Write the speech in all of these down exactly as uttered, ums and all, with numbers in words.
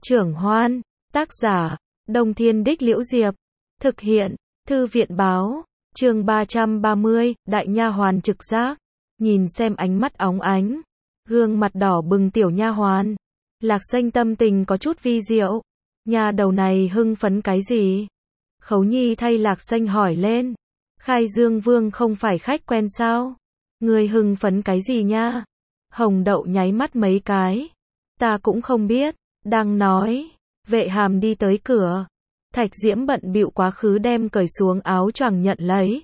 Trưởng Hoan, tác giả, Đông Thiên Đích Liễu Diệp, thực hiện, Thư viện Báo, chương ba trăm ba mươi, Đại nha hoàn trực giác, nhìn xem ánh mắt óng ánh, gương mặt đỏ bừng tiểu nha hoàn, Lạc Xanh tâm tình có chút vi diệu, nha đầu này hưng phấn cái gì? Khấu Nhi thay Lạc Xanh hỏi lên, Khai Dương Vương không phải khách quen sao? Người hưng phấn cái gì nha? Hồng Đậu nháy mắt mấy cái, ta cũng không biết, đang nói, Vệ Hàm đi tới cửa, Thạch Diễm bận bịu quá khứ đem cởi xuống áo choàng nhận lấy.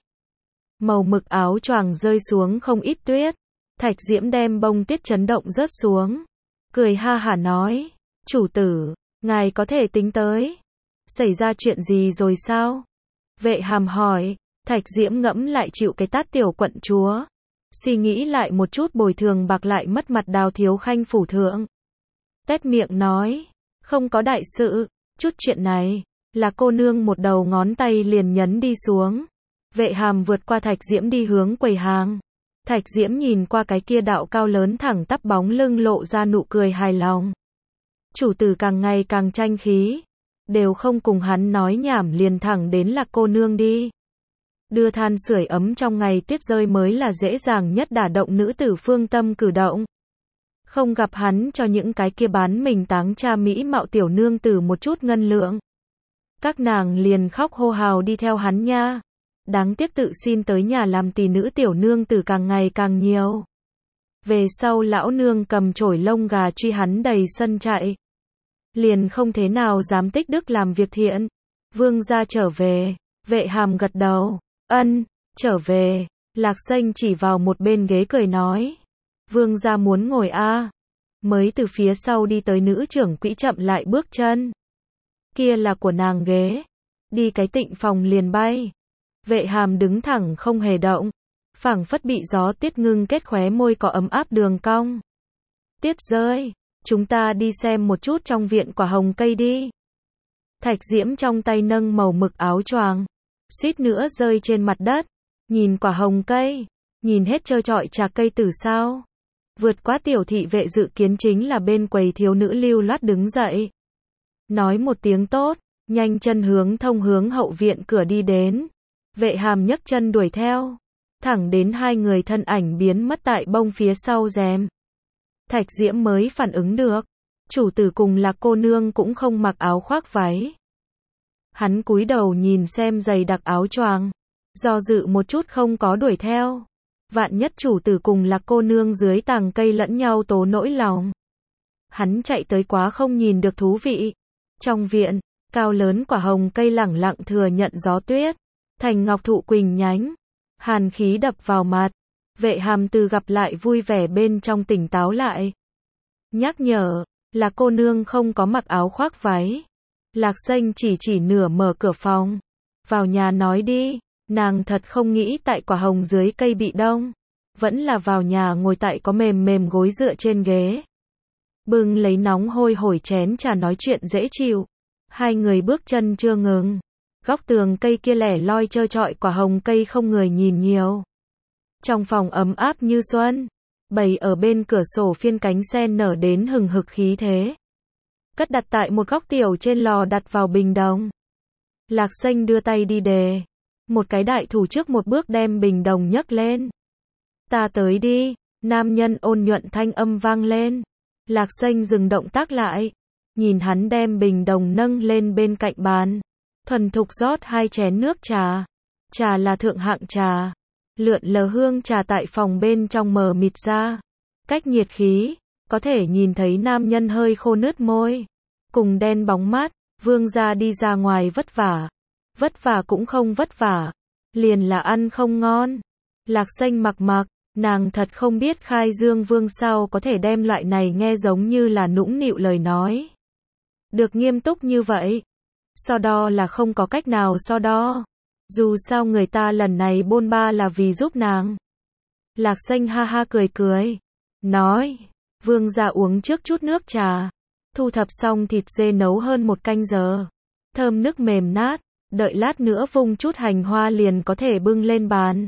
Màu mực áo choàng rơi xuống không ít tuyết, Thạch Diễm đem bông tuyết chấn động rớt xuống, cười ha hả nói, chủ tử, ngài có thể tính tới, xảy ra chuyện gì rồi sao? Vệ Hàm hỏi, Thạch Diễm ngẫm lại chịu cái tát tiểu quận chúa, suy nghĩ lại một chút bồi thường bạc lại mất mặt Đào Thiếu Khanh phủ thượng. Tét miệng nói, không có đại sự, chút chuyện này, là cô nương một đầu ngón tay liền nhấn đi xuống. Vệ Hàm vượt qua Thạch Diễm đi hướng quầy hàng. Thạch Diễm nhìn qua cái kia đạo cao lớn thẳng tắp bóng lưng lộ ra nụ cười hài lòng. Chủ tử càng ngày càng tranh khí, đều không cùng hắn nói nhảm liền thẳng đến Lạc cô nương đi. Đưa than sưởi ấm trong ngày tuyết rơi mới là dễ dàng nhất đả động nữ tử phương tâm cử động. Không gặp hắn cho những cái kia bán mình táng cha mỹ mạo tiểu nương tử một chút ngân lượng, các nàng liền khóc hô hào đi theo hắn nha. Đáng tiếc tự xin tới nhà làm tỷ nữ tiểu nương tử càng ngày càng nhiều. Về sau lão nương cầm chổi lông gà truy hắn đầy sân chạy, liền không thế nào dám tích đức làm việc thiện. Vương gia trở về, Vệ Hàm gật đầu, ân, trở về. Lạc Xanh chỉ vào một bên ghế cười nói, vương gia muốn ngồi a? À? Mới từ phía sau đi tới nữ trưởng quỹ chậm lại bước chân, kia là của nàng ghế, đi cái tịnh phòng liền bay. Vệ Hàm đứng thẳng không hề động, phảng phất bị gió tuyết ngưng kết khóe môi có ấm áp đường cong. Tuyết rơi, chúng ta đi xem một chút trong viện quả hồng cây đi. Thạch Diễm trong tay nâng màu mực áo choàng, suýt nữa rơi trên mặt đất, nhìn quả hồng cây, nhìn hết trơ trọi trà cây tử sao. Vượt quá tiểu thị vệ dự kiến chính là bên quầy thiếu nữ lưu loát đứng dậy, nói một tiếng tốt, nhanh chân hướng thông hướng hậu viện cửa đi đến. Vệ Hàm nhấc chân đuổi theo, thẳng đến hai người thân ảnh biến mất tại bông phía sau rèm. Thạch Diễm mới phản ứng được, chủ tử cùng Lạc cô nương cũng không mặc áo khoác váy. Hắn cúi đầu nhìn xem giày đặc áo choàng, do dự một chút không có đuổi theo. Vạn nhất chủ tử cùng Lạc cô nương dưới tàng cây lẫn nhau tố nỗi lòng. Hắn chạy tới quá không nhìn được thú vị. Trong viện, cao lớn quả hồng cây lẳng lặng thừa nhận gió tuyết, thành ngọc thụ quỳnh nhánh, hàn khí đập vào mặt. Vệ Hàm từ gặp lại vui vẻ bên trong tỉnh táo lại, nhắc nhở, là cô nương không có mặc áo khoác váy. Lạc Xanh chỉ chỉ nửa mở cửa phòng, vào nhà nói đi. Nàng thật không nghĩ tại quả hồng dưới cây bị đông, vẫn là vào nhà ngồi tại có mềm mềm gối dựa trên ghế, bưng lấy nóng hôi hổi chén trà nói chuyện dễ chịu. Hai người bước chân chưa ngừng, góc tường cây kia lẻ loi trơ trọi quả hồng cây không người nhìn nhiều. Trong phòng ấm áp như xuân, bầy ở bên cửa sổ phiên cánh sen nở đến hừng hực khí thế, cất đặt tại một góc tiểu trên lò đặt vào bình đồng. Lạc Xanh đưa tay đi đề, một cái đại thủ trước một bước đem bình đồng nhấc lên. Ta tới đi, nam nhân ôn nhuận thanh âm vang lên. Lạc Xanh dừng động tác lại, nhìn hắn đem bình đồng nâng lên bên cạnh bàn, thuần thục rót hai chén nước trà. Trà là thượng hạng trà, lượn lờ hương trà tại phòng bên trong mờ mịt ra, cách nhiệt khí, có thể nhìn thấy nam nhân hơi khô nứt môi, cùng đen bóng mắt. Vương gia đi ra ngoài vất vả, vất vả cũng không vất vả, liền là ăn không ngon. Lạc Xanh mặc mặc, nàng thật không biết Khai Dương Vương sao có thể đem loại này nghe giống như là nũng nịu lời nói được nghiêm túc như vậy. So đo là không có cách nào so đo, dù sao người ta lần này bôn ba là vì giúp nàng. Lạc Xanh ha ha cười cười, nói, vương gia uống trước chút nước trà, thu thập xong thịt dê nấu hơn một canh giờ, thơm nước mềm nát, đợi lát nữa vung chút hành hoa liền có thể bưng lên bàn.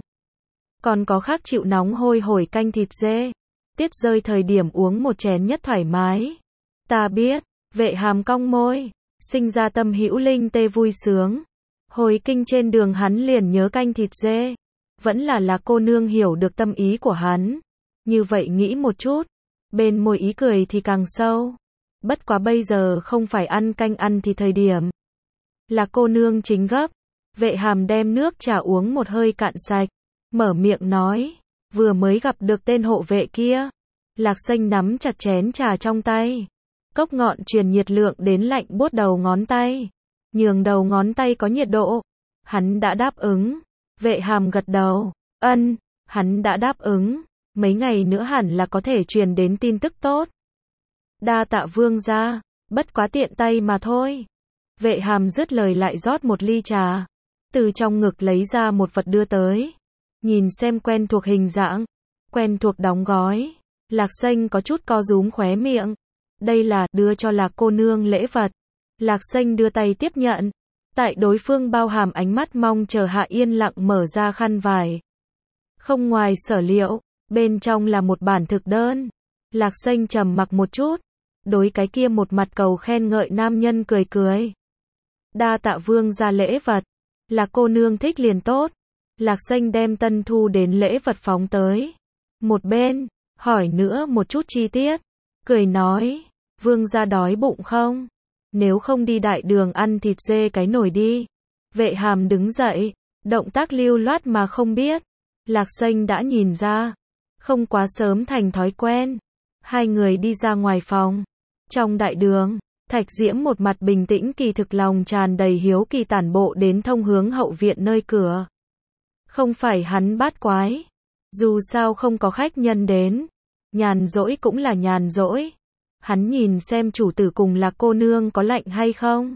Còn có khác chịu nóng hôi hổi canh thịt dê, tiết rơi thời điểm uống một chén nhất thoải mái. Ta biết, Vệ Hàm cong môi, sinh ra tâm hữu linh tê vui sướng. Hồi kinh trên đường hắn liền nhớ canh thịt dê. Vẫn là Lạc cô nương hiểu được tâm ý của hắn. Như vậy nghĩ một chút, bên môi ý cười thì càng sâu. Bất quá bây giờ không phải ăn canh ăn thì thời điểm. Lạc cô nương chính gấp. Vệ Hàm đem nước trà uống một hơi cạn sạch, mở miệng nói, vừa mới gặp được tên hộ vệ kia. Lạc Xanh nắm chặt chén trà trong tay, cốc ngọn truyền nhiệt lượng đến lạnh buốt đầu ngón tay, nhường đầu ngón tay có nhiệt độ. Hắn đã đáp ứng. Vệ Hàm gật đầu, ân, hắn đã đáp ứng, mấy ngày nữa hẳn là có thể truyền đến tin tức tốt. Đa tạ vương gia, bất quá tiện tay mà thôi. Vệ Hàm dứt lời lại rót một ly trà, từ trong ngực lấy ra một vật đưa tới. Nhìn xem quen thuộc hình dạng, quen thuộc đóng gói, Lạc Xanh có chút co rúm khóe miệng. Đây là đưa cho Lạc cô nương lễ vật. Lạc Xanh đưa tay tiếp nhận. Tại đối phương bao hàm ánh mắt mong chờ hạ yên lặng mở ra khăn vải. Không ngoài sở liệu, bên trong là một bản thực đơn. Lạc Xanh trầm mặc một chút, đối cái kia một mặt cầu khen ngợi nam nhân cười cười. Đa tạ vương ra lễ vật, Lạc cô nương thích liền tốt. Lạc Xanh đem tân thu đến lễ vật phóng tới một bên, hỏi nữa một chút chi tiết, cười nói, vương gia đói bụng không? Nếu không đi đại đường ăn thịt dê cái nồi đi. Vệ Hàm đứng dậy, động tác lưu loát mà không biết. Lạc Xanh đã nhìn ra, không quá sớm thành thói quen. Hai người đi ra ngoài phòng. Trong đại đường, Thạch Diễm một mặt bình tĩnh kỳ thực lòng tràn đầy hiếu kỳ tản bộ đến thông hướng hậu viện nơi cửa. Không phải hắn bát quái. Dù sao không có khách nhân đến. Nhàn rỗi cũng là nhàn rỗi. Hắn nhìn xem chủ tử cùng Lạc cô nương có lạnh hay không.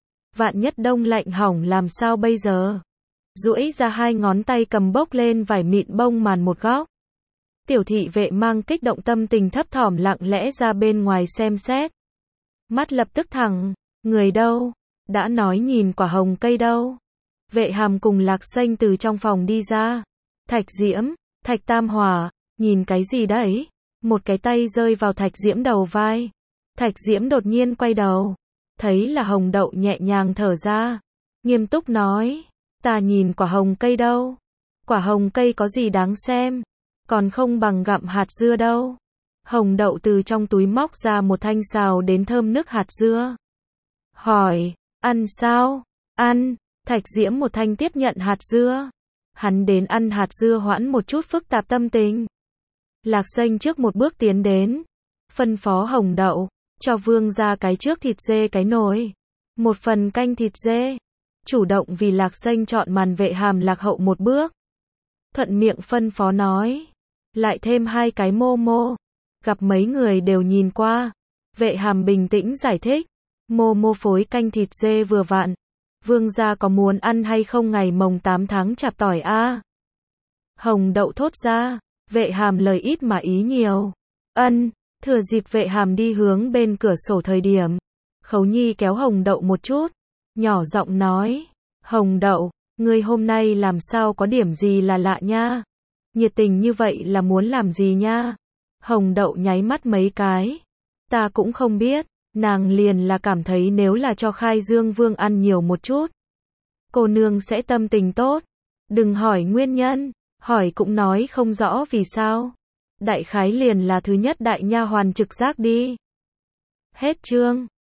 Vạn nhất đông lạnh hỏng làm sao bây giờ. Duỗi ra hai ngón tay cầm bốc lên vải mịn bông màn một góc. Tiểu thị vệ mang kích động tâm tình thấp thỏm lặng lẽ ra bên ngoài xem xét. Mắt lập tức thẳng, người đâu? Đã nói nhìn quả hồng cây đâu? Vệ Hàm cùng Lạc Xanh từ trong phòng đi ra. Thạch Diễm, Thạch Tam Hòa, nhìn cái gì đấy? Một cái tay rơi vào Thạch Diễm đầu vai. Thạch Diễm đột nhiên quay đầu, thấy là Hồng Đậu nhẹ nhàng thở ra, nghiêm túc nói, ta nhìn quả hồng cây đâu? Quả hồng cây có gì đáng xem? Còn không bằng gặm hạt dưa đâu. Hồng Đậu từ trong túi móc ra một thanh xào đến thơm nước hạt dưa. Hỏi, ăn sao? Ăn. Thạch Diễm một thanh tiếp nhận hạt dưa. Hắn đến ăn hạt dưa hoãn một chút phức tạp tâm tình. Lạc Xanh trước một bước tiến đến, phân phó Hồng Đậu, cho vương ra cái trước thịt dê cái nồi, một phần canh thịt dê. Chủ động vì Lạc Xanh chọn màn. Vệ Hàm lạc hậu một bước, thuận miệng phân phó nói, lại thêm hai cái mô mô. Gặp mấy người đều nhìn qua, Vệ Hàm bình tĩnh giải thích, mô mô phối canh thịt dê vừa vặn. Vương gia có muốn ăn hay không ngày mồng tám tháng chạp tỏi a? Hồng Đậu thốt ra. Vệ Hàm lời ít mà ý nhiều. Ân. Thừa dịp Vệ Hàm đi hướng bên cửa sổ thời điểm, Khấu Nhi kéo Hồng Đậu một chút, nhỏ giọng nói, Hồng Đậu, ngươi hôm nay làm sao có điểm gì là lạ nha? Nhiệt tình như vậy là muốn làm gì nha? Hồng Đậu nháy mắt mấy cái. Ta cũng không biết, nàng liền là cảm thấy nếu là cho Khai Dương Vương ăn nhiều một chút, cô nương sẽ tâm tình tốt. Đừng hỏi nguyên nhân, hỏi cũng nói không rõ vì sao. Đại khái liền là thứ nhất đại nha hoàn trực giác đi. Hết chương.